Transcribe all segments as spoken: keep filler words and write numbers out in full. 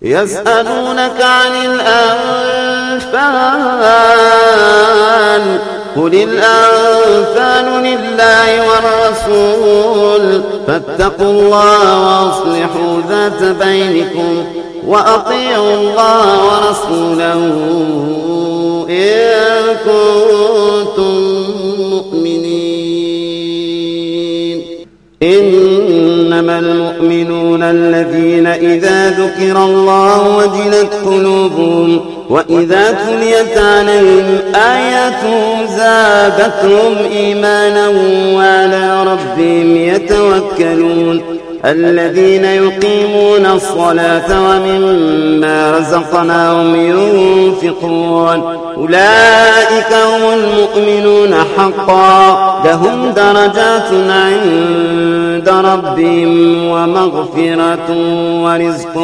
يسألونك عن الأنفال قل الأنفال لله والرسول فاتقوا الله وأصلحوا ذات بينكم وأطيعوا الله ورسوله إن كنتم مؤمنين. إنما المؤمنون الذين إذا ذكر الله وجلت قلوبهم وإذا تليت عليهم آياتهم زادتهم إيمانا وعلى ربهم يتوكلون. الذين يقيمون الصلاة ومما رزقناهم ينفقون أولئك هم المؤمنون حقا لهم درجات عند ربهم ومغفرة ورزق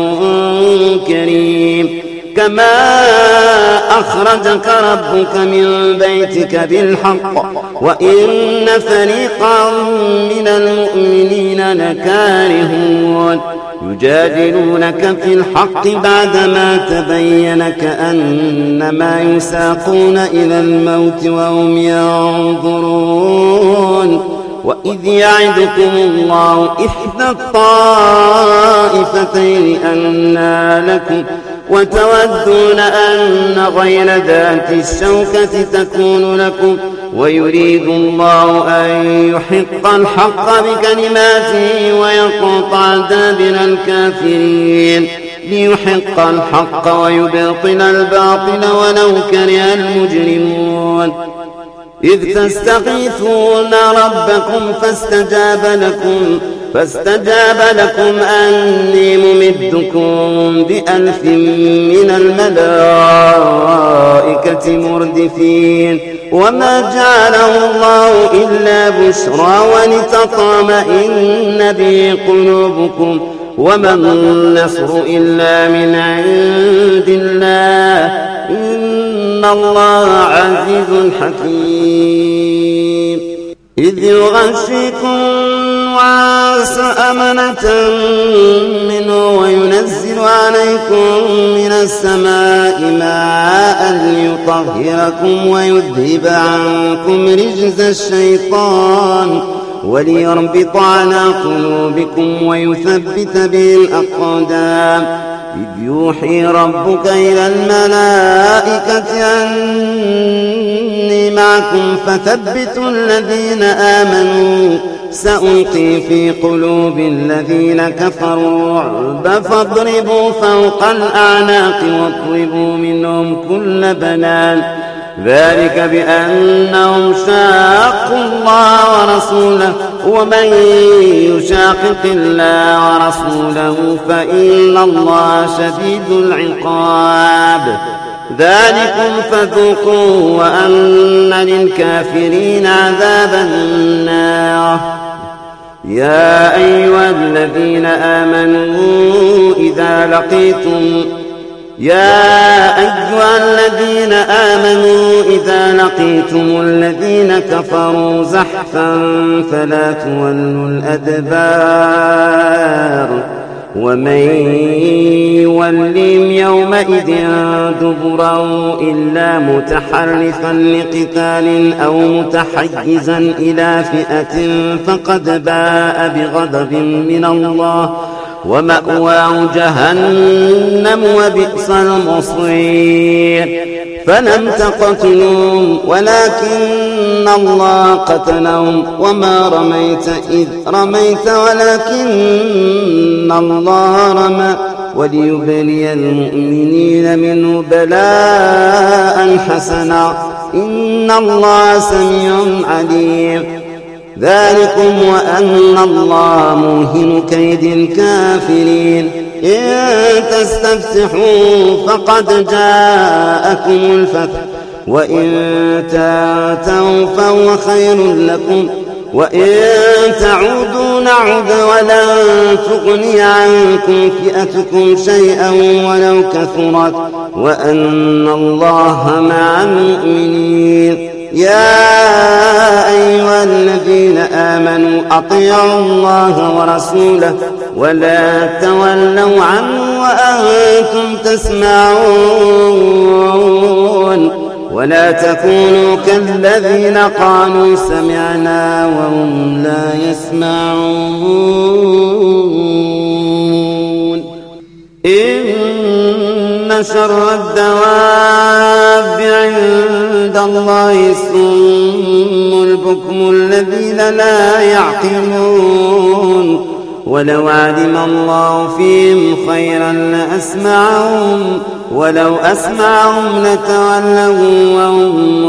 كريم. كما أخرجك ربك من بيتك بالحق وإن فريقا من المؤمنين لكارهون يجادلونك في الحق بعدما تبين كأنما يساقون إلى الموت وهم ينظرون. وإذ يعدكم الله إحدى الطائفتين أنها لكم وتودون أن غير ذات الشوكة تكون لكم ويريد الله أن يحق الحق بكلماته ويقطع دابر الكافرين ليحق الحق ويبطل الباطل ولو كره المجرمون. إذ تستغيثون ربكم فاستجاب لكم فاستجاب لكم أني ممدكم بألف من الملائكة مردفين. وما جعله الله إلا بشرى ولتطمئن به قلوبكم وما النصر إلا من عند الله إن الله عزيز حكيم. إذ يغشيكم وعاس أمنة منه وينزل عليكم من السماء ماء ليطهركم ويذهب عنكم رجز الشيطان وليربط على قلوبكم ويثبت به الأقدام. إذ يوحي ربك إلى الملائكة أني معكم فثبتوا الذين آمنوا سألقي في قلوب الذين كفروا الرعب فاضربوا فوق الأعناق واضربوا منهم كل بنان ذلك بأنهم شاقوا الله ورسوله ومن يشاقق الله ورسوله فإن الله شديد العقاب. ذلكم فذوقوا وأن للكافرين عذاب النار. يا أيها الذين آمنوا إذا لقيتم يا أيها الذين آمنوا إذا لقيتم الذين كفروا زحفا فلا تولوا الأدبار ومن يولهم يومئذ دبره إلا متحرفا لقتال أو متحيزا إلى فئة فقد باء بغضب من الله ومأواه جهنم وبئس المصير. فلم تقتلوهم ولكن الله قتلهم وما رميت إذ رميت ولكن الله رمى وليبلي المؤمنين منه بلاء حسنا إن الله سميع عليم. ذلكم وأن الله موهن كيد الكافرين. إن تستفتحوا فقد جاءكم الفتح وإن تنتهوا فهو خير لكم وإن تعودوا نعد ولن تغني عنكم فئتكم شيئا ولو كثرت وأن الله مع المؤمنين. يا أيها الذين آمنوا أطيعوا الله ورسوله ولا تولوا عنه وأنتم تسمعون ولا تكونوا كالذين قالوا سمعنا وهم لا يسمعون إن شر الدواب عند الله الصم البكم الذين لا يعقلون ولو علم الله فيهم خيرا لأسمعهم ولو أسمعهم لتولوا وهم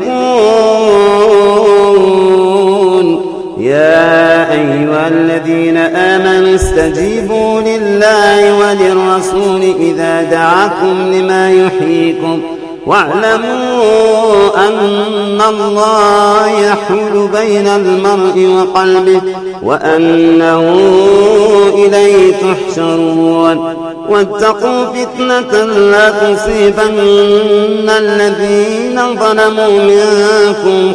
معرضون يا أيها الذين آمنوا استجيبوا لله وللرسول إذا دعاكم لما يحييكم واعلموا أن الله يحول بين المرء وقلبه وأنه إليه تحشرون واتقوا فتنة لا تصيبن الذين ظلموا منكم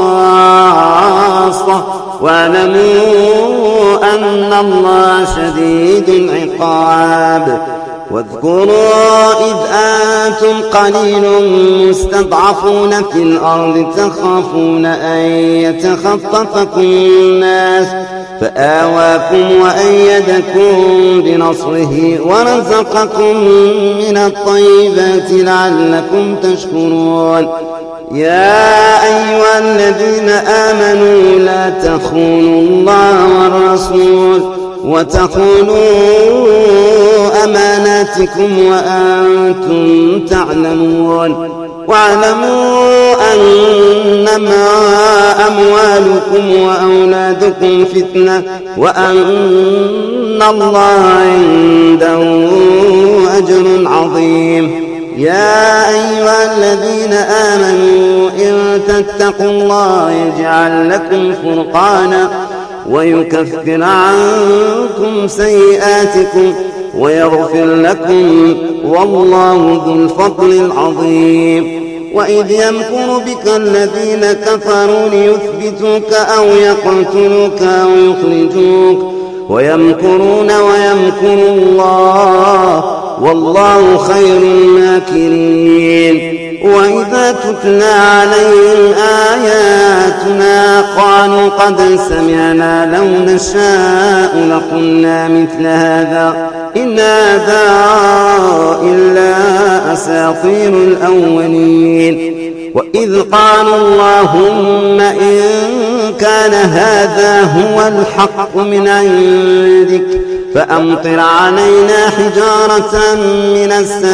خاصة واعلموا أن الله شديد العقاب واذكروا إذ أنتم قليل مستضعفون في الأرض تخافون أن يتخطفكم الناس فآواكم وأيدكم بنصره ورزقكم من الطيبات لعلكم تشكرون يا أيها الذين آمنوا لا تخونوا الله والرسول وتخونوا أماناتكم وأنتم تعلمون واعلموا أنما أموالكم وأولادكم فتنة وأن الله عنده أجر عظيم يا أيها الذين آمنوا إن تتقوا الله يجعل لكم فرقانا ويكفر عنكم سيئاتكم ويغفر لكم والله ذو الفضل العظيم وإذ يمكر بك الذين كفروا ليثبتوك أو يقتلوك أو يخرجوك ويمكرون ويمكر الله والله خير الماكرين وإذا تتلى عليهم آياتنا قالوا قد سمعنا لو نشاء لقلنا مثل هذا إن هذا إلا أساطير الأولين وإذ قالوا اللهم إن كان هذا هو الحق من عندك فأمطر علينا حجارة من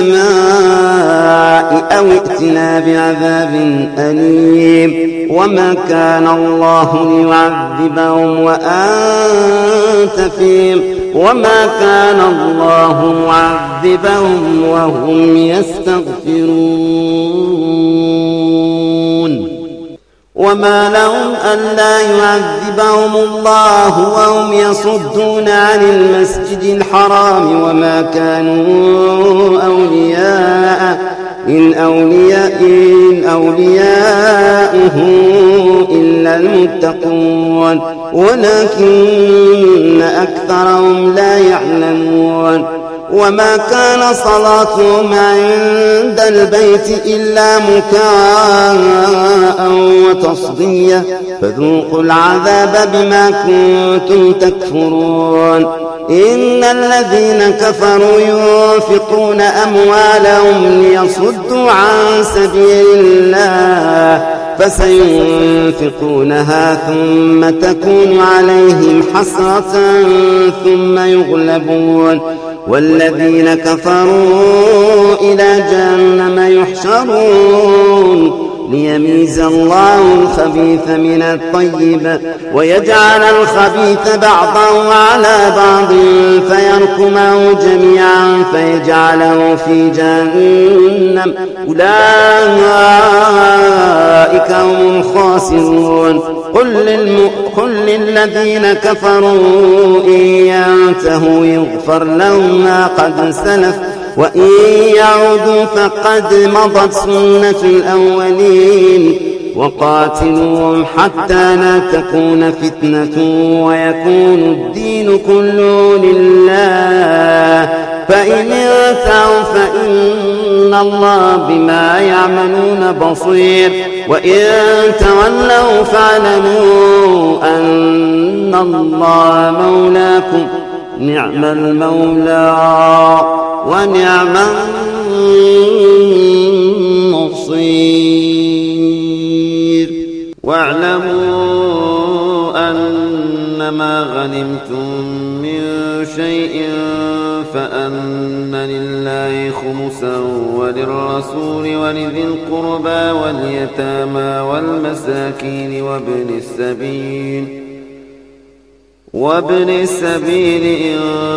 السماء أو ائتنا بعذاب أليم وما كان الله ليعذبهم وأنت فيهم وما كان الله معذبهم وهم يستغفرون وما لهم ألا يعذبهم الله وهم يصدون عن المسجد الحرام وما كانوا أولياء إن أولياء إن أولياؤه إلا المتقون ولكن أكثرهم لا يعلمون وما كان صلاتهم عند البيت إلا مكاء وتصدية فذوقوا العذاب بما كنتم تكفرون إن الذين كفروا ينفقون أموالهم ليصدوا عن سبيل الله فسينفقونها ثم تكون عليهم حسرة ثم يغلبون والذين كفروا إلى جهنم يحشرون ليميز الله الخبيث من الطيب ويجعل الخبيث بعضه على بعض فيركمه جميعا فيجعله في جهنم أولئك هم الخاسرون قل, للم... قل للذين كفروا إن ينتهوا يغفر لهم ما قد سلف وإن يعودوا فقد مضت سنة الأولين وقاتلوهم حتى لا تكون فتنة ويكون الدين كله لله فإن انتهوا فإن الله بما يعملون بصير وإن تولوا فاعلموا أن الله مولاكم نعم المولى ونعم النصير. واعلموا أنما غنمتم من شيء فأن لله خمسا وللرسول ولذي القربى واليتامى والمساكين وابن السبيل وابن السبيل إن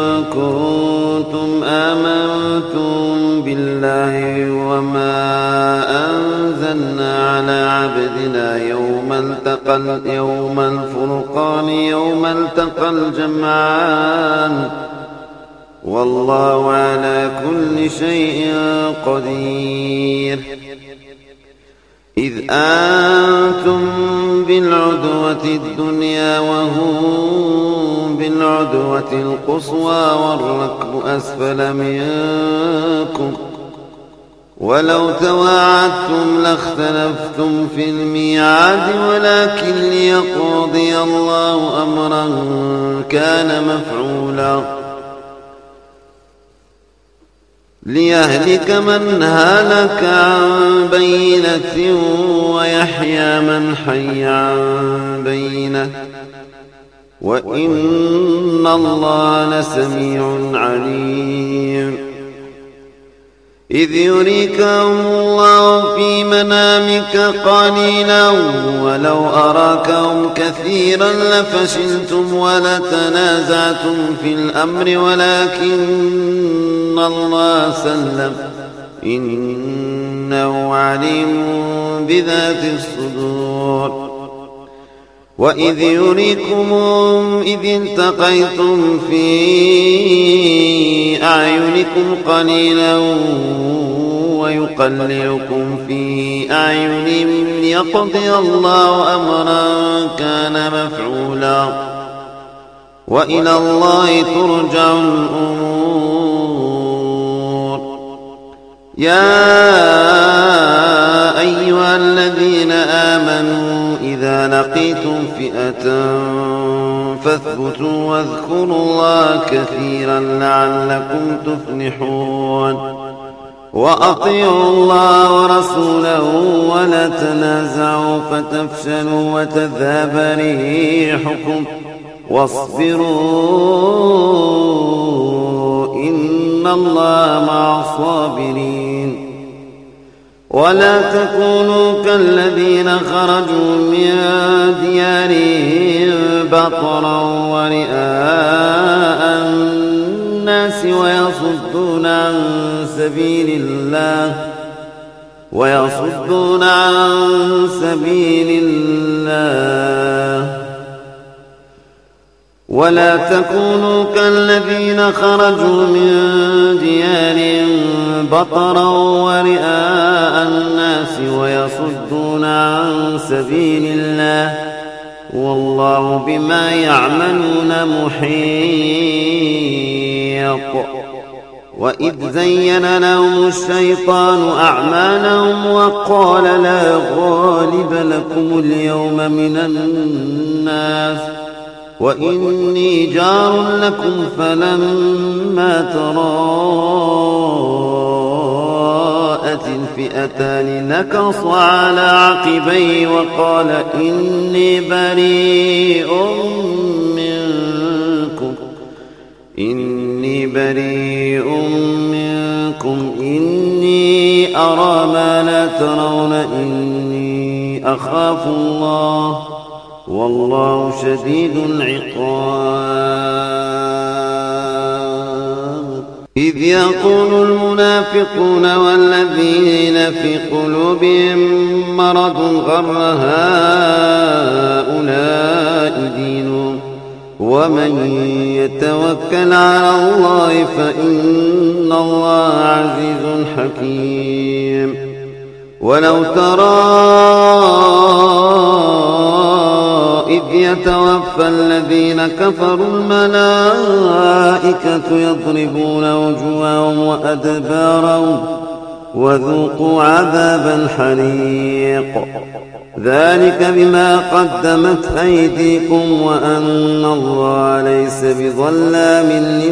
كنتم آمنتم بالله وما أنزلنا على عبدنا يوم التقى يوم الفرقان يوم التقى الجمعان والله على كل شيء قدير. إذ أنتم بالعدوة الدنيا وهم بالعدوة القصوى والركب أسفل منكم ولو تواعدتم لاختلفتم في الميعاد ولكن ليقضي الله أمرا كان مفعولا ليهلك من هلك عن بينة ويحيى من حي عن بينة وإن الله لسميع عليم. إذ يريكهم الله في منامك قليلا ولو أراكهم كثيرا لفشلتم ولتنازعتم في الأمر ولكن الله سلم إنه عليم بذات الصدور. وإذ يريكمهم إذ التقيتم في أعينكم قليلا ويقللكم في أعينهم ليقضي الله أمرا كان مفعولا وإلى الله ترجع الأمور. يا أيها الذين آمنوا إذا لقيتم فئة فاثبتوا واذكروا الله كثيرا لعلكم تفلحون. وأطيعوا الله ورسوله ولا تنازعوا فتفشلوا وتذهب ريحكم واصبروا إن الله مع الصابرين. ولا تكونوا كالذين خرجوا من ديارهم بطرا ورئاء الناس ويصدون عن سبيل الله ويصدون عن سبيل الله. ولا تكونوا كالذين خرجوا من ديارهم بطرا ورئاء الناس ويصدون عن سبيل الله والله بما يعملون محيط. وإذ زين لهم الشيطان أعمالهم وقال لا غالب لكم اليوم من الناس وإني جار لكم فلما تراءت الفئتان نكص على عقبيه وقال إني بريء منكم إني بريء منكم إني أرى ما لا ترون إني أخاف الله والله شديد العقاب. إذ يقول المنافقون والذين في قلوبهم مرض غر هؤلاء دينهم ومن يتوكل على الله فإن الله عزيز حكيم. ولو ترى إذ يتوفى الذين كفروا الملائكة يضربون وجوههم وأدبارهم وذوقوا عذاب الحريق ذلك بما قدمت أيديكم وأن الله ليس بظلام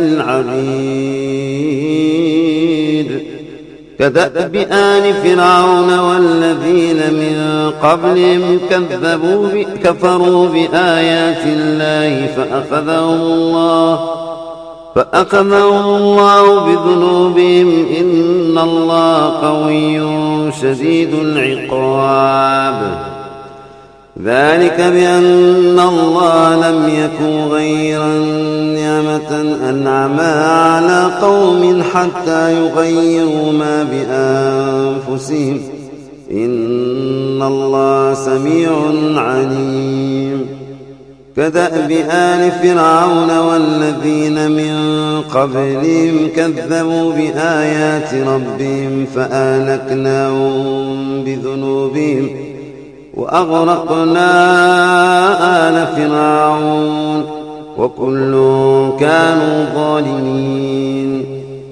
للعبيد كدأب آل فرعون والذين من قبلهم كذبوا كفروا بآيات الله فأخذهم الله فأخذهم الله بذنوبهم إن الله قوي شديد العقاب ذلك بأن الله لم يكن غير نعمة أنعمها على قوم حتى يغيروا ما بأنفسهم إن الله سميع عليم كدأب آل فرعون والذين من قبلهم كذبوا بآيات ربهم فأهلكناهم بذنوبهم وأغرقنا آل فرعون وكل كانوا ظالمين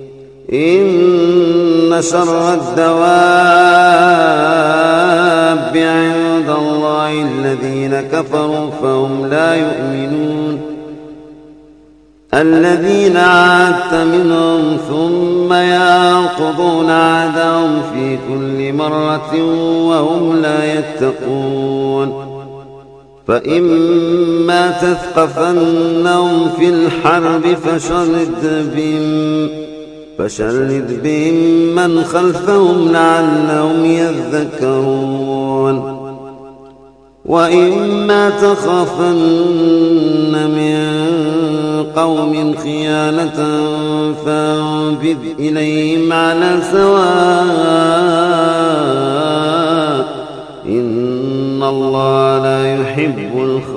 إن شر الدواب عند الله الذين كفروا فهم لا يؤمنون الذين عاهدت منهم ثم ينقضون عهدهم في كل مرة وهم لا يتقون فإما تثقفنهم في الحرب فشرد بهم فشرد بهم من خلفهم لعلهم يذكرون وإما تخافن من قوم خيانة فانبذ إليهم على سواء إن الله لا يحب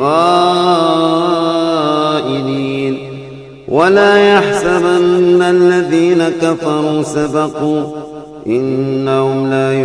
الخائنين ولا يحسبن الذين كفروا سبقوا إنهم لا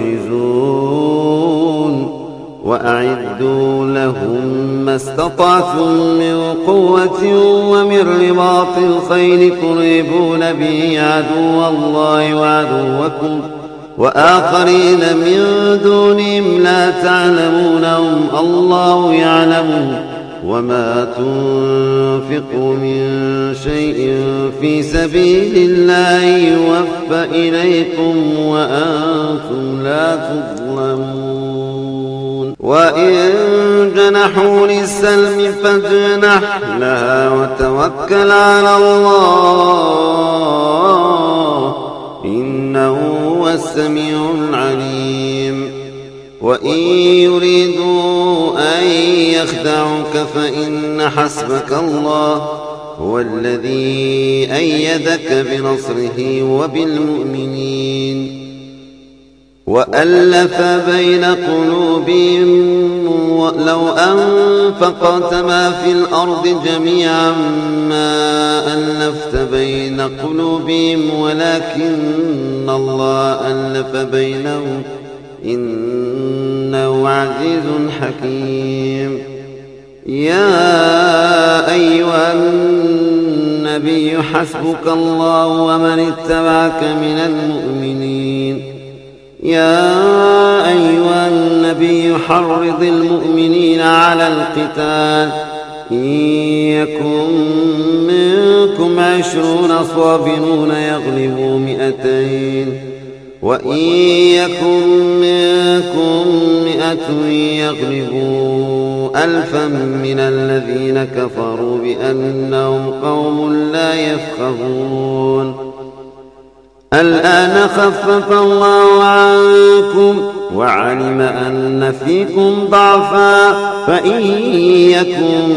يعجزون وأعدوا لهم ما استطعتم من قوة ومن رباط الخيل ترهبون به عدو الله وعدوكم وآخرين من دونهم لا تعلمونهم الله يعلمهم وما تنفقوا من شيء في سبيل الله يوفى إليكم وأنتم لا تظلمون وإن جنحوا للسلم فاجنح لها وتوكل على الله إنه هو السميع العليم وإن يريدوا أن يخدعوك فإن حسبك الله هو الذي أيدك بنصره وبالمؤمنين وألف بين قلوبهم لو أنفقت ما في الأرض جميعا ما ألفت بين قلوبهم ولكن الله ألف بينهم إنه عزيز حكيم يا أيها النبي حسبك الله ومن اتبعك من المؤمنين يا أيها النبي حرض المؤمنين على القتال إن يكن منكم عشرون صابرون يغلبوا مئتين وإن يكن منكم مئة يغلبوا ألفا من الذين كفروا بأنهم قوم لا يفقهون الآن خفف الله عنكم وعلم أن فيكم ضعفا فإن يكن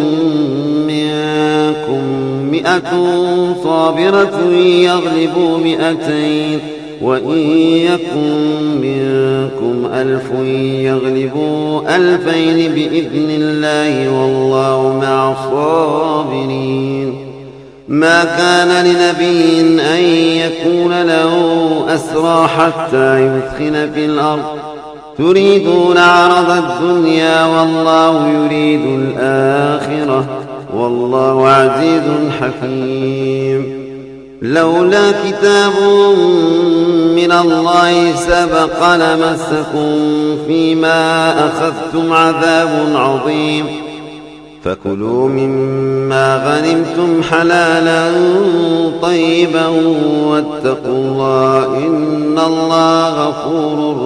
منكم مئة صابرة يغلبوا مئتين وإن يكن منكم ألف يغلبوا ألفين بإذن الله والله مع الصابرين ما كان لنبي أن يكون له أسرى حتى يثخن في الأرض تريدون عرض الدنيا والله يريد الآخرة والله عزيز حكيم. لولا كتاب من الله سبق لمسكم فيما أخذتم عذاب عظيم، فكلوا مما غنمتم حلالا طيبا واتقوا الله إن الله غفور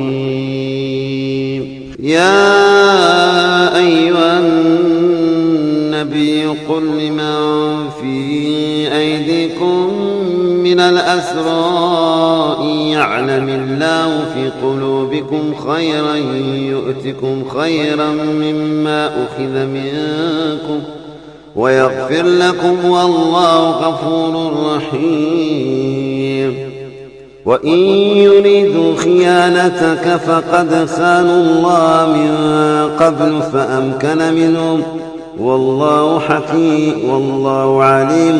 رحيم. يا أيها النبي قل لمن في أيديكم من الأسرى إن يعلم الله في قلوبكم خيرا يؤتكم خيرا مما أخذ منكم ويغفر لكم والله غفور رحيم. وإن يريدوا خيانتك فقد خانوا الله من قبل فأمكن منهم والله حكيم والله عليم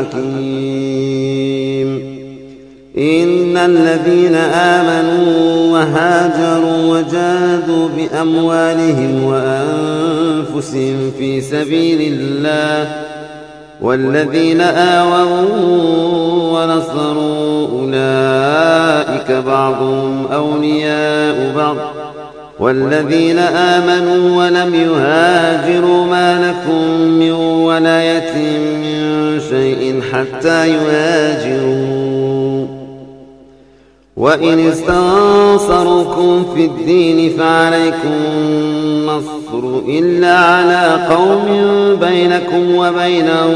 حكيم. إن الذين آمنوا وهاجروا وجاهدوا بأموالهم وأنفسهم في سبيل الله والذين آووا ونصروا أولئك بعضهم أولياء بعض والذين آمنوا ولم يهاجروا ما لكم من ولايتهم من شيء حتى يهاجروا. وإن استنصروكم في الدين فعليكم النصر إلا على قوم بينكم وبينهم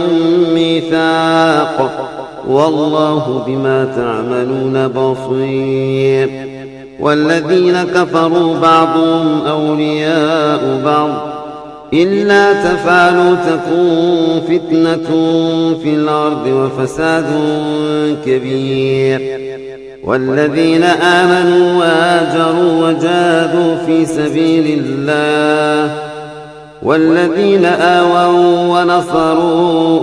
ميثاق والله بما تعملون بصير. والذين كفروا بعضهم أولياء بعض إلا تفعلوا تكون فتنة في الأرض وفساد كبير. والذين آمنوا وهاجروا وجاهدوا في سبيل الله والذين آووا ونصروا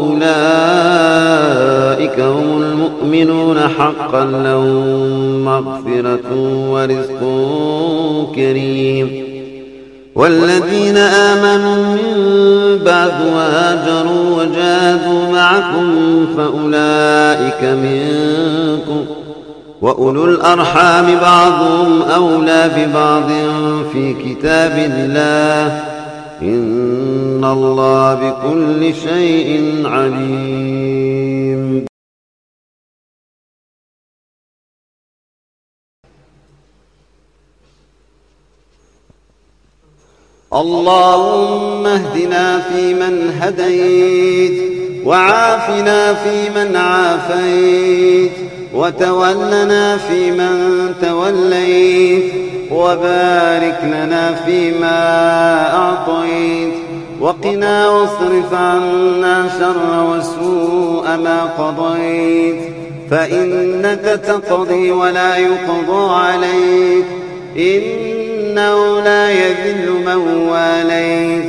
أولئك هم المؤمنون حقا لهم مغفرة ورزق كريم. والذين آمنوا من بعد وهاجروا وجاهدوا معكم فأولئك منكم وأولو الأرحام بعضهم أولى ببعض في كتاب الله إن الله بكل شيء عليم. اللهم اهدنا فيمن هديت وعافنا فيمن عافيت وتولنا فيمن توليت وبارك لنا فيما أعطيت وقنا واصرف عنا شر وسوء ما قضيت فإنك تقضي ولا يقضى عليك إنه لا يذل من واليت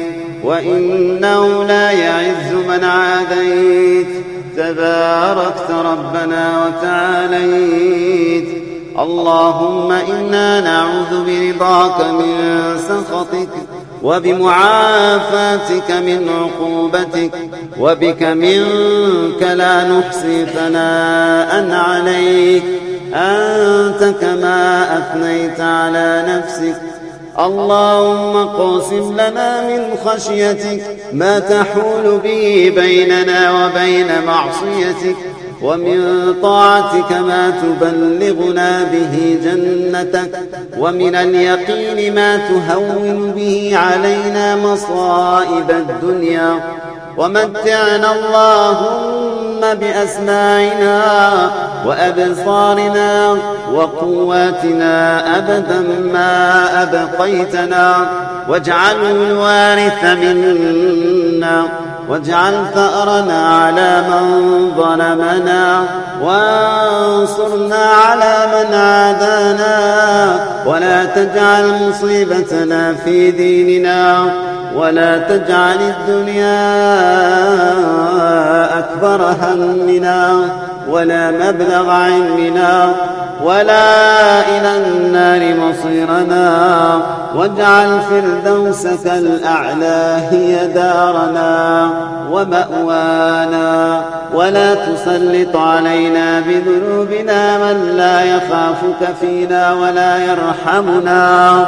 وإنه لا يعز من عاديت تباركت ربنا وتعاليت. اللهم إنا نعوذ برضاك من سخطك وبمعافاتك من عقوبتك وبك منك لا نحصي ثناء عليك أنت كما أثنيت على نفسك. اللهم اقسم لنا من خشيتك ما تحول به بيننا وبين معصيتك ومن طاعتك ما تبلغنا به جنتك ومن اليقين ما تهون به علينا مصائب الدنيا ومتعنا اللهم بأسماعنا وأبصارنا وقواتنا أبدا ما أبقيتنا واجعله الوارث منا واجعل ثأرنا على من ظلمنا وانصرنا على من عادانا ولا تجعل مصيبتنا في ديننا ولا تجعل الدنيا أكبر همنا ولا مبلغ علمنا ولا إلى النار مصيرنا، واجعل فردوسك الأعلى هي دارنا ومأوانا، ولا تسلط علينا بذنوبنا من لا يخافك فينا ولا يرحمنا.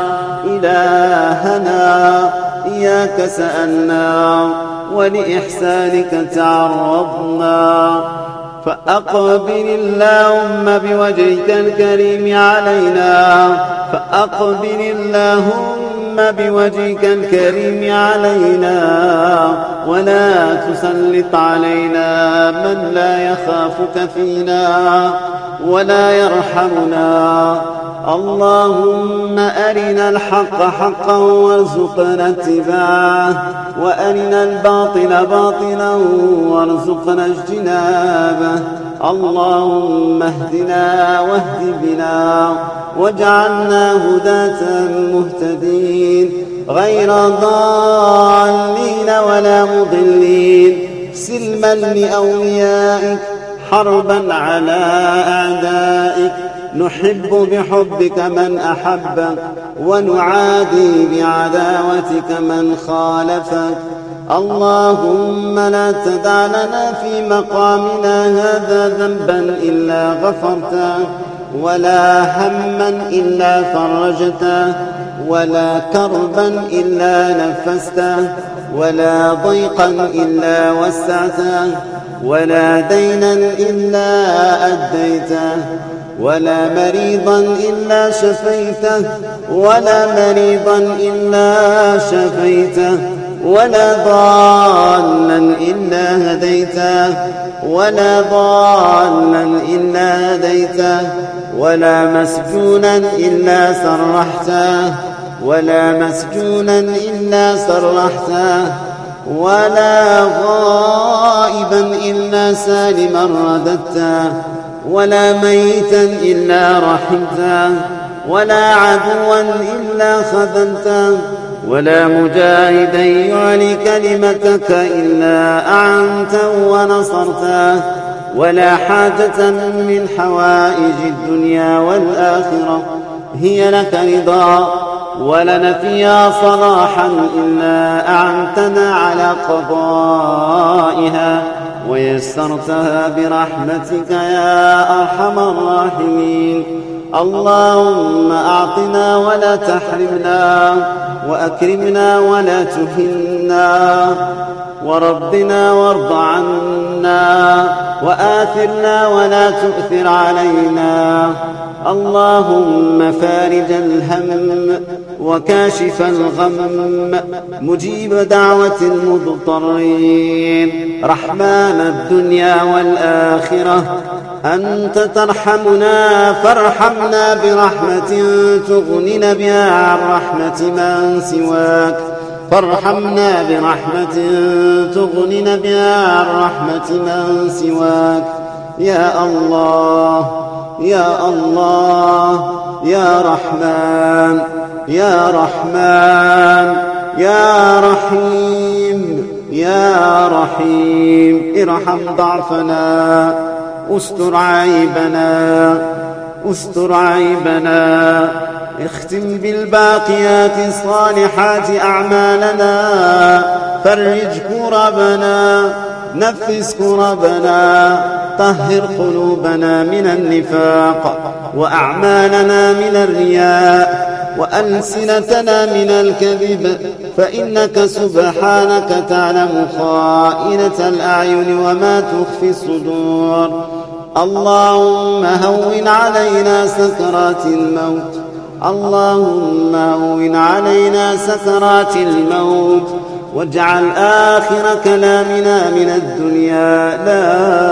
إلهنا إياك سألنا ولإحسانك تعرضنا، فأقبل اللهم بوجهك الكريم علينا، فأقبل اللهم بوجهك الكريم علينا، ولا تسلط علينا من لا يخافك فينا ولا يرحمنا. اللهم أرنا الحق حقا وارزقنا اتباعه، وأرنا الباطل باطلا وارزقنا اجتنابه. اللهم اهدنا واهد بنا واجعلنا هداة مهتدين غير ضالين ولا مضلين، سلما لأوليائك حربا على أعدائك، نحب بحبك من أحبك ونعادي بعداوتك من خالفك. اللهم لا تدع لنا في مقامنا هذا ذنبا إلا غفرته، ولا هما إلا فرجته، ولا كربا إلا نفسته، ولا ضيقا إلا وسعته، ولا دينا إلا أديته، ولا مريضا إلا شفيته، ولا مريضا إلا شفيته، ولا ضالا إلا هديته، ولا ضالا إلا هديته، ولا مسجونا إلا سرحته، ولا مسجونا إلا سرحته، ولا غائبا إلا سالما رددته، ولا ميتا إلا رحمته، ولا عدوا إلا خذلته، ولا مجاهدا يعلي كلمتك إلا أعنته ونصرته، ولا حاجة من حوائج الدنيا والآخرة هي لك رضا ولنا فيها صلاحا إلا أعنتنا على قضائها ويسرتها برحمتك يا أرحم الراحمين. اللهم أعطنا ولا تحرمنا، وأكرمنا ولا تهنا، وربنا وارض عنا، وآثرنا ولا تؤثر علينا. اللهم فارج الهم وكاشف الغم، مجيب دعوة المضطرين، رحمن الدنيا والآخرة، أنت ترحمنا فارحمنا برحمة تغننا بها عن رحمة من سواك، فارحمنا برحمة تغننا بها عن رحمة من سواك. يا الله يا الله يا رحمن يا رحمن يا رحيم يا رحيم، ارحم ضعفنا، استر عيبنا استر عيبنا، اختم بالباقيات الصالحات أعمالنا، فرج كربنا، نفس كربنا، طهر قلوبنا من النفاق، وأعمالنا من الرياء، وألسنتنا من الكذب، فإنك سبحانك تعلم خائنة الأعين وما تخفي الصدور. اللهم هون علينا سكرات الموت، اللهم هون علينا سكرات الموت، واجعل آخر كلامنا من الدنيا لا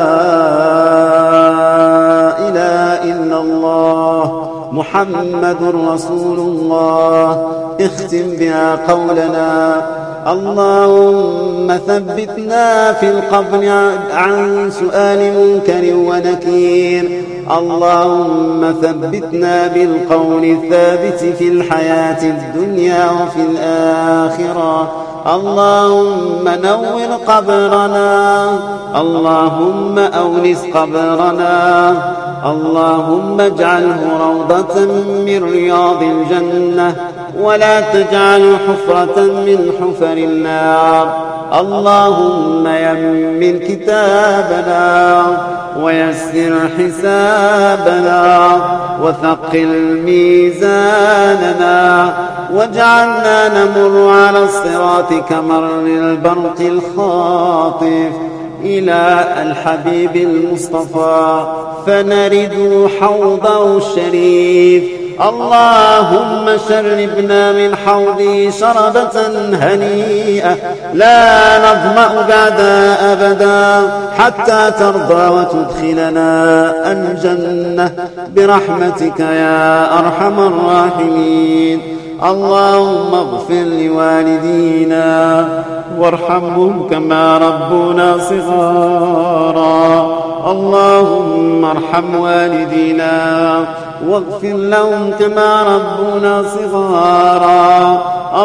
إله إلا الله محمد رسول الله، اختم بها قولنا. اللهم ثبتنا في القبر عن سؤال منكر ونكير، اللهم ثبتنا بالقول الثابت في الحياة الدنيا وفي الآخرة، اللهم نور قبرنا، اللهم أونس قبرنا، اللهم اجعله روضة من رياض الجنة ولا تجعله حفرة من حفر النار. اللهم يمن كتابنا ويسر حسابنا وثقل ميزاننا واجعلنا نمر على الصراط كمر البرق الخاطف إلى الحبيب المصطفى فنرد حوضه الشريف. اللهم شربنا من حوضه شربة هنيئة لا نظمأ بعدها أبدا حتى ترضى وتدخلنا الجنة برحمتك يا أرحم الراحمين. اللهم اغفر لوالدينا وارحمهم كما ربونا صغارا. اللهم ارحم والدينا واغفر لهم كما ربونا صغارا.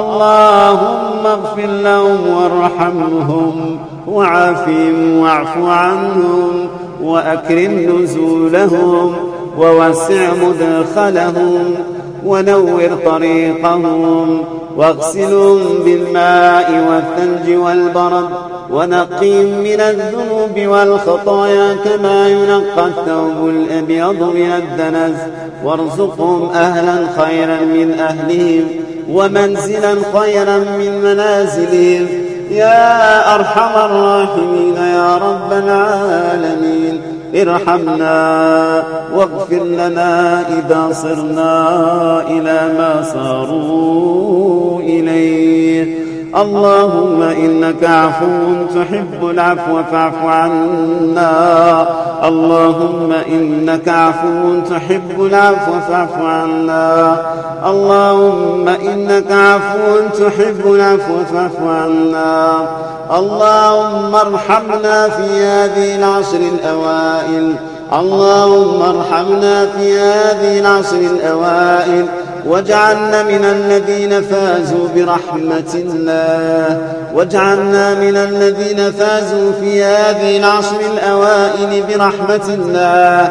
اللهم اغفر لهم وارحمهم وعافهم واعف عنهم وأكرم نزولهم ووسع مدخلهم ونور طريقهم واغسلهم بالماء والثلج والبرد ونقهم من الذنوب والخطايا كما ينقى الثوب الأبيض من الدنس، وارزقهم أهلا خيرا من أهلهم ومنزلا خيرا من منازلهم يا أرحم الراحمين يا رب العالمين. ارحمنا واغفر لنا إذا صرنا إلى ما صاروا إليه. اللهم إنك عفو تحب العفو فاعف عنا. اللهم إنك عفو تحب العفو فاعف عنا. اللهم إنك عفو تحب العفو فاعف عنا. اللهم ارحمنا في هذه العشر الأوائل. اللهم ارحمنا في هذه العشر الأوائل واجعلنا من الذين فازوا برحمة الله. واجعلنا من الذين فازوا في هذه العشر الأوائل برحمة الله.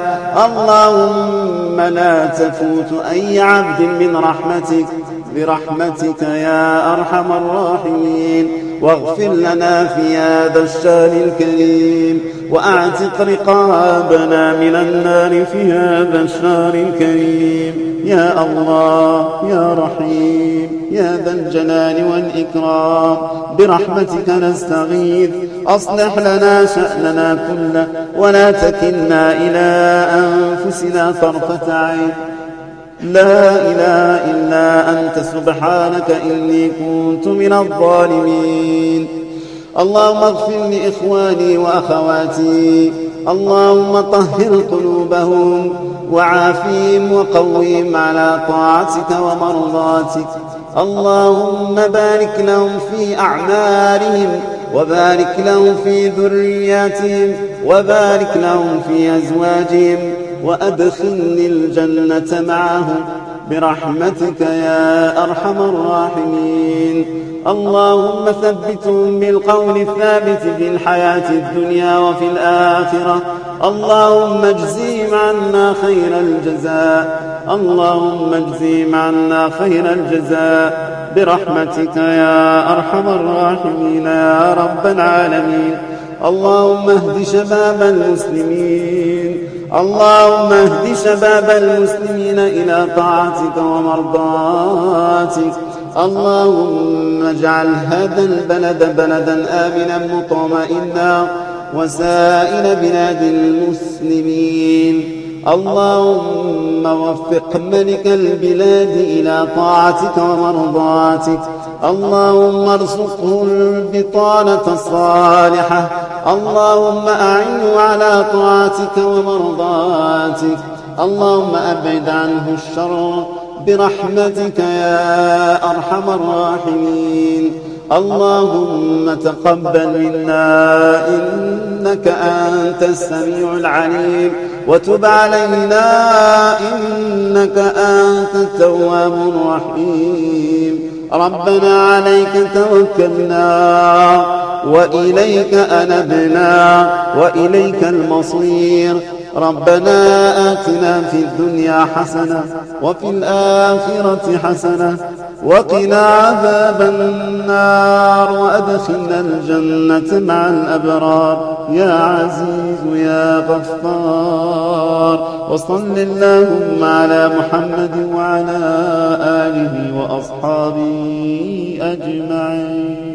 اللهم لا تفوت أي عبد من رحمتك برحمتك يا أرحم الراحمين. واغفر لنا في هذا الشهر الكريم وأعتق رقابنا من النار في هذا الشهر الكريم يا الله يا رحيم يا ذا الجلال والإكرام. برحمتك نستغيث أصلح لنا شأننا كله ولا تكلنا إلى أنفسنا طرفة عين. لا إله إلا أنت سبحانك إني كنت من الظالمين. اللهم اغفر لإخواني وأخواتي. اللهم طهر قلوبهم وعافهم وقوهم على طاعتك ومرضاتك. اللهم بارك لهم في أعمارهم وبارك لهم في ذرياتهم وبارك لهم في أزواجهم وأدخلني الجنة معهم برحمتك يا أرحم الراحمين. اللهم ثبتهم بالقول الثابت في الحياة الدنيا وفي الآخرة. اللهم اجزهم عنا خير الجزاء. اللهم اجزهم عنا خير الجزاء برحمتك يا أرحم الراحمين يا رب العالمين. اللهم اهد شباب المسلمين. اللهم اهد شباب المسلمين إلى طاعتك ومرضاتك. اللهم اجعل هذا البلد بلدا آمنا مطمئنا وسائر بلاد المسلمين. اللهم وفق ملك البلاد إلى طاعتك ومرضاتك. اللهم ارزقه البطانة الصالحة. اللهم أعنه على طاعتك ومرضاتك. اللهم أبعد عنه الشر برحمتك يا أرحم الراحمين. اللهم تقبل منا إنك أنت السميع العليم وتب علينا إنك أنت التواب الرحيم. ربنا عليك توكلنا وإليك أنبنا وإليك المصير. ربنا آتنا في الدنيا حسنة وفي الآخرة حسنة وقنا عذاب النار وأدخلنا الجنة مع الأبرار يا عزيز يا غفار. وصل اللهم على محمد وعلى آله وأصحابه أجمعين.